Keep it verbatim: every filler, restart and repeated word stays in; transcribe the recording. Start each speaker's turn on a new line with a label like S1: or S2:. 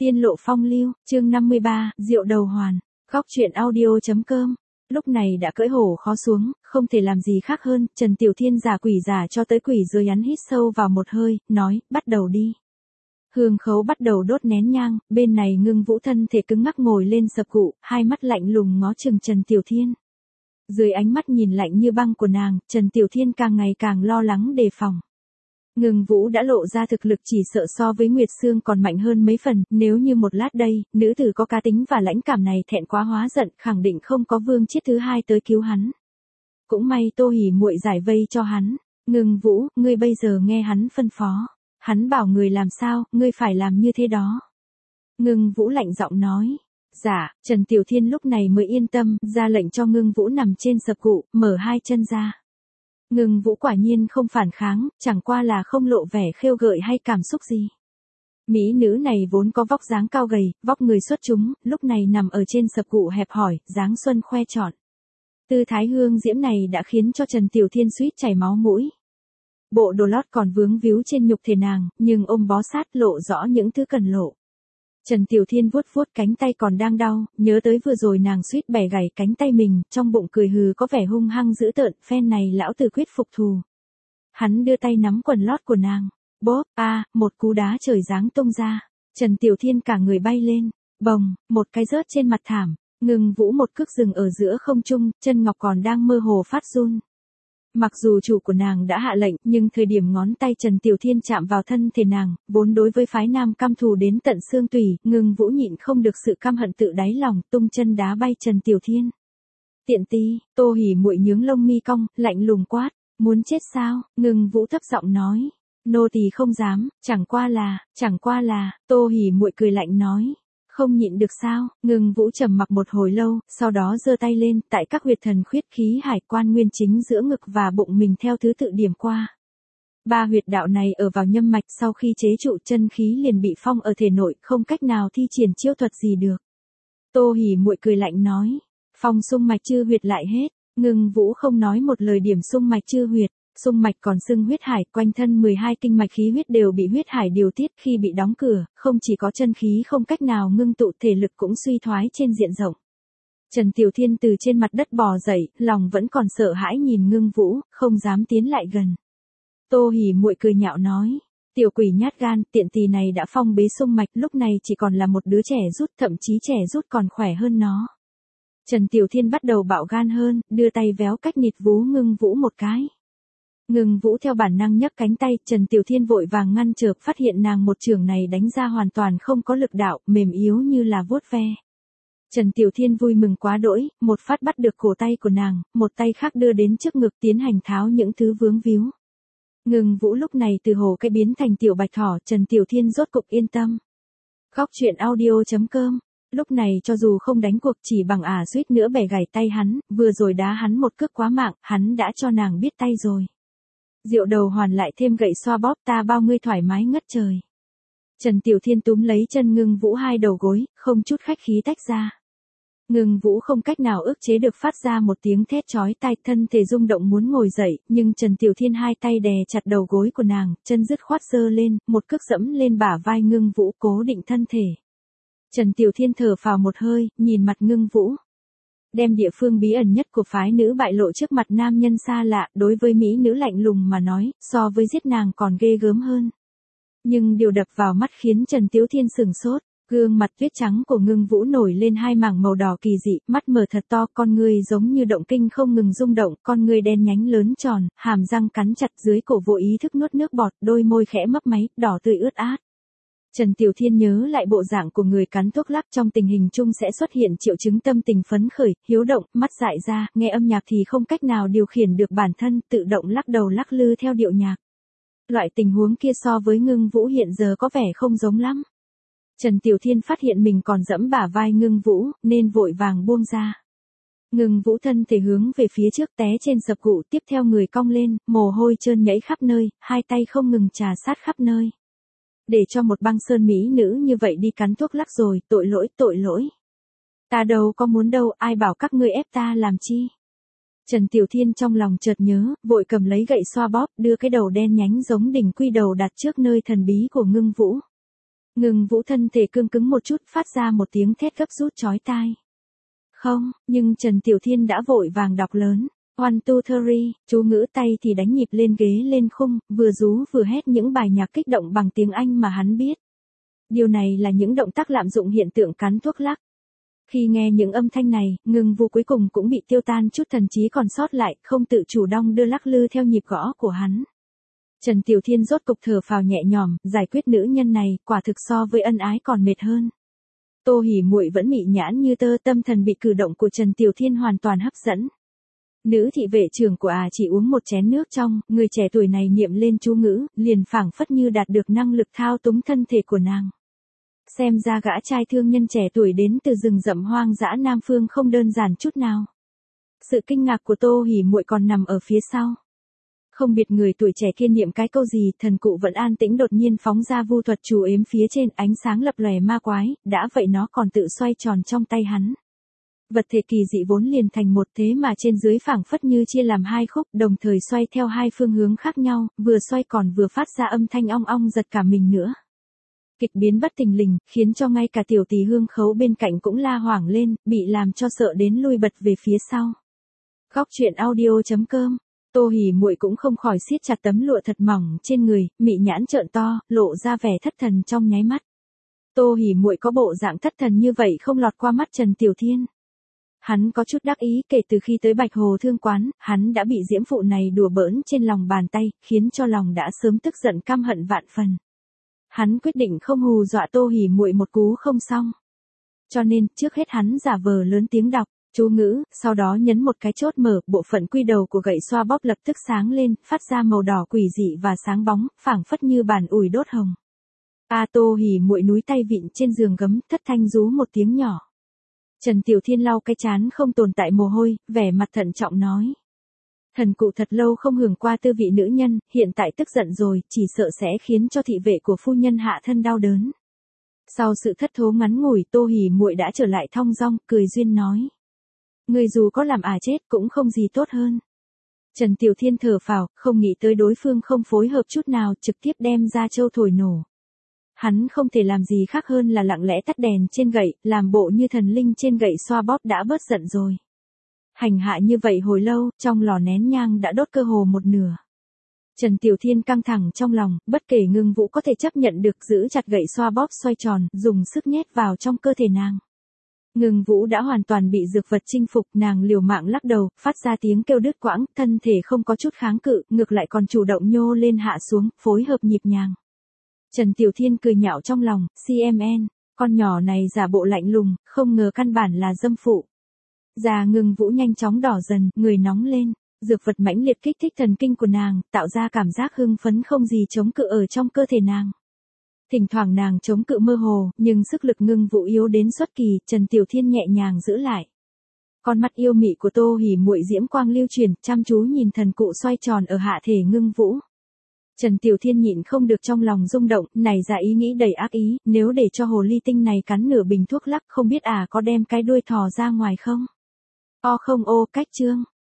S1: Tiên lộ phong lưu, chương năm mươi ba, Diệu đầu hoàn. Góc truyện audio.com. Lúc này đã cưỡi hổ khó xuống, không thể làm gì khác hơn, Trần Tiểu Thiên giả quỷ giả cho tới quỷ dưới hắn hít sâu vào một hơi, nói, bắt đầu đi. Hương khấu bắt đầu đốt nén nhang, bên này Ngưng Vũ thân thể cứng ngắc ngồi lên sập cụ, hai mắt lạnh lùng ngó chừng Trần Tiểu Thiên. Dưới ánh mắt nhìn lạnh như băng của nàng, Trần Tiểu Thiên càng ngày càng lo lắng đề phòng. Ngưng Vũ đã lộ ra thực lực chỉ sợ so với Nguyệt Sương còn mạnh hơn mấy phần, nếu như một lát đây, nữ tử có cá tính và lãnh cảm này thẹn quá hóa giận, khẳng định không có Vương Chiết thứ hai tới cứu hắn. Cũng may Tô Hỉ muội giải vây cho hắn. Ngưng Vũ, ngươi bây giờ nghe hắn phân phó. Hắn bảo người làm sao, ngươi phải làm như thế đó. Ngưng Vũ lạnh giọng nói. Dạ, Trần Tiểu Thiên lúc này mới yên tâm, ra lệnh cho Ngưng Vũ nằm trên sập cụ, mở hai chân ra. Ngưng Vũ quả nhiên không phản kháng, chẳng qua là không lộ vẻ khêu gợi hay cảm xúc gì. Mỹ nữ này vốn có vóc dáng cao gầy, vóc người xuất chúng, lúc này nằm ở trên sập cụ hẹp hỏi, dáng xuân khoe trọn. Tư thái hương diễm này đã khiến cho Trần Tiểu Thiên suýt chảy máu mũi. Bộ đồ lót còn vướng víu trên nhục thể nàng, nhưng ôm bó sát lộ rõ những thứ cần lộ. Trần Tiểu Thiên vuốt vuốt cánh tay còn đang đau, nhớ tới vừa rồi nàng suýt bẻ gãy cánh tay mình, trong bụng cười hừ có vẻ hung hăng dữ tợn, phen này lão tử quyết phục thù. Hắn đưa tay nắm quần lót của nàng, bóp, a, à, một cú đá trời giáng tung ra. Trần Tiểu Thiên cả người bay lên, bồng, một cái rớt trên mặt thảm, Ngưng Vũ một cước dừng ở giữa không trung, chân ngọc còn đang mơ hồ phát run. Mặc dù chủ của nàng đã hạ lệnh, nhưng thời điểm ngón tay Trần Tiểu Thiên chạm vào thân thể nàng, vốn đối với phái nam căm thù đến tận xương tủy, Ngưng Vũ nhịn không được sự căm hận tự đáy lòng, tung chân đá bay Trần Tiểu Thiên. Tiện tí, Tô Hỉ muội nhướng lông mi cong, lạnh lùng quát, muốn chết sao? Ngưng Vũ thấp giọng nói, nô tỳ không dám, chẳng qua là, chẳng qua là, Tô Hỉ muội cười lạnh nói. Không nhịn được sao? Ngưng Vũ trầm mặc một hồi lâu, sau đó giơ tay lên, tại các huyệt thần khuyết khí hải quan nguyên chính giữa ngực và bụng mình theo thứ tự điểm qua. Ba huyệt đạo này ở vào nhâm mạch, sau khi chế trụ chân khí liền bị phong ở thể nội, không cách nào thi triển chiêu thuật gì được. Tô Hỉ muội cười lạnh nói, phong xung mạch chư huyệt lại hết. Ngưng Vũ không nói một lời điểm xung mạch chư huyệt. Xung mạch còn xưng huyết hải, quanh thân mười hai kinh mạch khí huyết đều bị huyết hải điều tiết, khi bị đóng cửa, không chỉ có chân khí không cách nào ngưng tụ, thể lực cũng suy thoái trên diện rộng. Trần Tiểu Thiên từ trên mặt đất bò dậy, lòng vẫn còn sợ hãi nhìn Ngưng Vũ, không dám tiến lại gần. Tô Hỉ muội cười nhạo nói, tiểu quỷ nhát gan, tiện tỳ này đã phong bế xung mạch, lúc này chỉ còn là một đứa trẻ rút, thậm chí trẻ rút còn khỏe hơn nó. Trần Tiểu Thiên bắt đầu bạo gan hơn, đưa tay véo cách nịt vú Ngưng Vũ một cái. Ngưng Vũ theo bản năng nhấc cánh tay, Trần Tiểu Thiên vội vàng ngăn trở, phát hiện nàng một chưởng này đánh ra hoàn toàn không có lực đạo, mềm yếu như là vuốt ve. Trần Tiểu Thiên vui mừng quá đỗi, một phát bắt được cổ tay của nàng, một tay khác đưa đến trước ngực tiến hành tháo những thứ vướng víu. Ngưng Vũ lúc này từ hồ cái biến thành tiểu bạch thỏ, Trần Tiểu Thiên rốt cục yên tâm. Góc truyện audio.com. Lúc này cho dù không đánh cuộc chỉ bằng ả suýt nữa bẻ gãy tay hắn, vừa rồi đá hắn một cước quá mạng, hắn đã cho nàng biết tay rồi. Diệu đầu hoàn lại thêm gậy xoa bóp, ta bao ngươi thoải mái ngất trời. Trần Tiểu Thiên túm lấy chân Ngưng Vũ hai đầu gối, không chút khách khí tách ra. Ngưng Vũ không cách nào ức chế được phát ra một tiếng thét chói tai, thân thể rung động muốn ngồi dậy, nhưng Trần Tiểu Thiên hai tay đè chặt đầu gối của nàng, chân dứt khoát giơ lên, một cước dẫm lên bả vai Ngưng Vũ cố định thân thể. Trần Tiểu Thiên thở phào một hơi, nhìn mặt Ngưng Vũ. Đem địa phương bí ẩn nhất của phái nữ bại lộ trước mặt nam nhân xa lạ, đối với mỹ nữ lạnh lùng mà nói, so với giết nàng còn ghê gớm hơn. Nhưng điều đập vào mắt khiến Trần Tiểu Thiên sửng sốt, gương mặt tuyết trắng của Ngưng Vũ nổi lên hai mảng màu đỏ kỳ dị, mắt mở thật to, con ngươi giống như động kinh không ngừng rung động, con ngươi đen nhánh lớn tròn, hàm răng cắn chặt dưới cổ vô ý thức nuốt nước bọt, đôi môi khẽ mấp máy, đỏ tươi ướt át. Trần Tiểu Thiên nhớ lại bộ dạng của người cắn thuốc lắc trong tình hình chung sẽ xuất hiện triệu chứng tâm tình phấn khởi, hiếu động, mắt dại ra, nghe âm nhạc thì không cách nào điều khiển được bản thân, tự động lắc đầu lắc lư theo điệu nhạc. Loại tình huống kia so với Ngưng Vũ hiện giờ có vẻ không giống lắm. Trần Tiểu Thiên phát hiện mình còn dẫm bả vai Ngưng Vũ, nên vội vàng buông ra. Ngưng Vũ thân thể hướng về phía trước té trên sập cụ, tiếp theo người cong lên, mồ hôi trơn nhẫy khắp nơi, hai tay không ngừng trà sát khắp nơi. Để cho một băng sơn mỹ nữ như vậy đi cắn thuốc lắc rồi, tội lỗi, tội lỗi. Ta đâu có muốn đâu, ai bảo các ngươi ép ta làm chi. Trần Tiểu Thiên trong lòng chợt nhớ, vội cầm lấy gậy xoa bóp, đưa cái đầu đen nhánh giống đỉnh quy đầu đặt trước nơi thần bí của Ngưng Vũ. Ngưng Vũ thân thể cương cứng một chút, phát ra một tiếng thét gấp rút chói tai. Không, nhưng Trần Tiểu Thiên đã vội vàng đọc lớn. One two three, chú ngữ tay thì đánh nhịp lên ghế lên khung, vừa rú vừa hét những bài nhạc kích động bằng tiếng Anh mà hắn biết. Điều này là những động tác lạm dụng hiện tượng cắn thuốc lắc. Khi nghe những âm thanh này, Ngưng Vũ cuối cùng cũng bị tiêu tan chút thần trí còn sót lại, không tự chủ đong đưa lắc lư theo nhịp gõ của hắn. Trần Tiểu Thiên rốt cục thở phào nhẹ nhõm, giải quyết nữ nhân này, quả thực so với ân ái còn mệt hơn. Tô Hỉ Muội vẫn mị nhãn như tơ, tâm thần bị cử động của Trần Tiểu Thiên hoàn toàn hấp dẫn. Nữ thị vệ trưởng của à chỉ uống một chén nước trong, người trẻ tuổi này niệm lên chú ngữ, liền phảng phất như đạt được năng lực thao túng thân thể của nàng. Xem ra gã trai thương nhân trẻ tuổi đến từ rừng rậm hoang dã Nam Phương không đơn giản chút nào. Sự kinh ngạc của Tô Hỉ Muội còn nằm ở phía sau. Không biết người tuổi trẻ kia niệm cái câu gì, thần cụ vẫn an tĩnh đột nhiên phóng ra vu thuật chú ếm phía trên, ánh sáng lập lòe ma quái, đã vậy nó còn tự xoay tròn trong tay hắn. Vật thể kỳ dị vốn liền thành một, thế mà trên dưới phảng phất như chia làm hai khúc, đồng thời xoay theo hai phương hướng khác nhau, vừa xoay còn vừa phát ra âm thanh ong ong giật cả mình nữa. Kịch biến bất thình lình, khiến cho ngay cả tiểu tỷ Hương Khấu bên cạnh cũng la hoảng lên, bị làm cho sợ đến lui bật về phía sau. Góc truyện audio chấm com. Tô Hỉ Muội cũng không khỏi siết chặt tấm lụa thật mỏng trên người, mị nhãn trợn to, lộ ra vẻ thất thần trong nháy mắt. Tô Hỉ Muội có bộ dạng thất thần như vậy không lọt qua mắt Trần Tiểu Thiên. Hắn có chút đắc ý, kể từ khi tới Bạch Hồ Thương Quán, hắn đã bị diễm phụ này đùa bỡn trên lòng bàn tay, khiến cho lòng đã sớm tức giận căm hận vạn phần. Hắn quyết định không hù dọa Tô Hỉ Muội một cú không xong. Cho nên, trước hết hắn giả vờ lớn tiếng đọc chú ngữ, sau đó nhấn một cái chốt mở, bộ phận quy đầu của gậy xoa bóp lập tức sáng lên, phát ra màu đỏ quỷ dị và sáng bóng, phảng phất như bàn ủi đốt hồng. A Tô Hỉ Muội núi tay vịn trên giường gấm, thất thanh rú một tiếng nhỏ. Trần Tiểu Thiên lau cái trán không tồn tại mồ hôi, vẻ mặt thận trọng nói. Thần cụ thật lâu không hưởng qua tư vị nữ nhân, hiện tại tức giận rồi, chỉ sợ sẽ khiến cho thị vệ của phu nhân hạ thân đau đớn. Sau sự thất thố ngắn ngủi, Tô Hỉ Muội đã trở lại thong dong, cười duyên nói. Người dù có làm à chết cũng không gì tốt hơn. Trần Tiểu Thiên thở phào, không nghĩ tới đối phương không phối hợp chút nào, trực tiếp đem ra châu thổi nổ. Hắn không thể làm gì khác hơn là lặng lẽ tắt đèn trên gậy, làm bộ như thần linh trên gậy xoa bóp đã bớt giận rồi. Hành hạ như vậy hồi lâu, trong lò nén nhang đã đốt cơ hồ một nửa. Trần Tiểu Thiên căng thẳng trong lòng, bất kể Ngưng Vũ có thể chấp nhận được, giữ chặt gậy xoa bóp xoay tròn, dùng sức nhét vào trong cơ thể nàng. Ngưng Vũ đã hoàn toàn bị dược vật chinh phục, nàng liều mạng lắc đầu, phát ra tiếng kêu đứt quãng, thân thể không có chút kháng cự, ngược lại còn chủ động nhô lên hạ xuống, phối hợp nhịp nhàng. Trần Tiểu Thiên cười nhạo trong lòng, xê em en, con nhỏ này giả bộ lạnh lùng, không ngờ căn bản là dâm phụ. Da Ngưng Vũ nhanh chóng đỏ dần, người nóng lên, dược vật mãnh liệt kích thích thần kinh của nàng, tạo ra cảm giác hưng phấn không gì chống cự ở trong cơ thể nàng. Thỉnh thoảng nàng chống cự mơ hồ, nhưng sức lực Ngưng Vũ yếu đến xuất kỳ, Trần Tiểu Thiên nhẹ nhàng giữ lại. Con mắt yêu mị của Tô Hỉ Muội diễm quang lưu truyền, chăm chú nhìn thần cụ xoay tròn ở hạ thể Ngưng Vũ. Trần Tiểu Thiên nhịn không được trong lòng rung động, nảy ra ý nghĩ đầy ác ý, nếu để cho hồ ly tinh này cắn nửa bình thuốc lắc không biết à có đem cái đuôi thò ra ngoài không? O không ô, cách chương.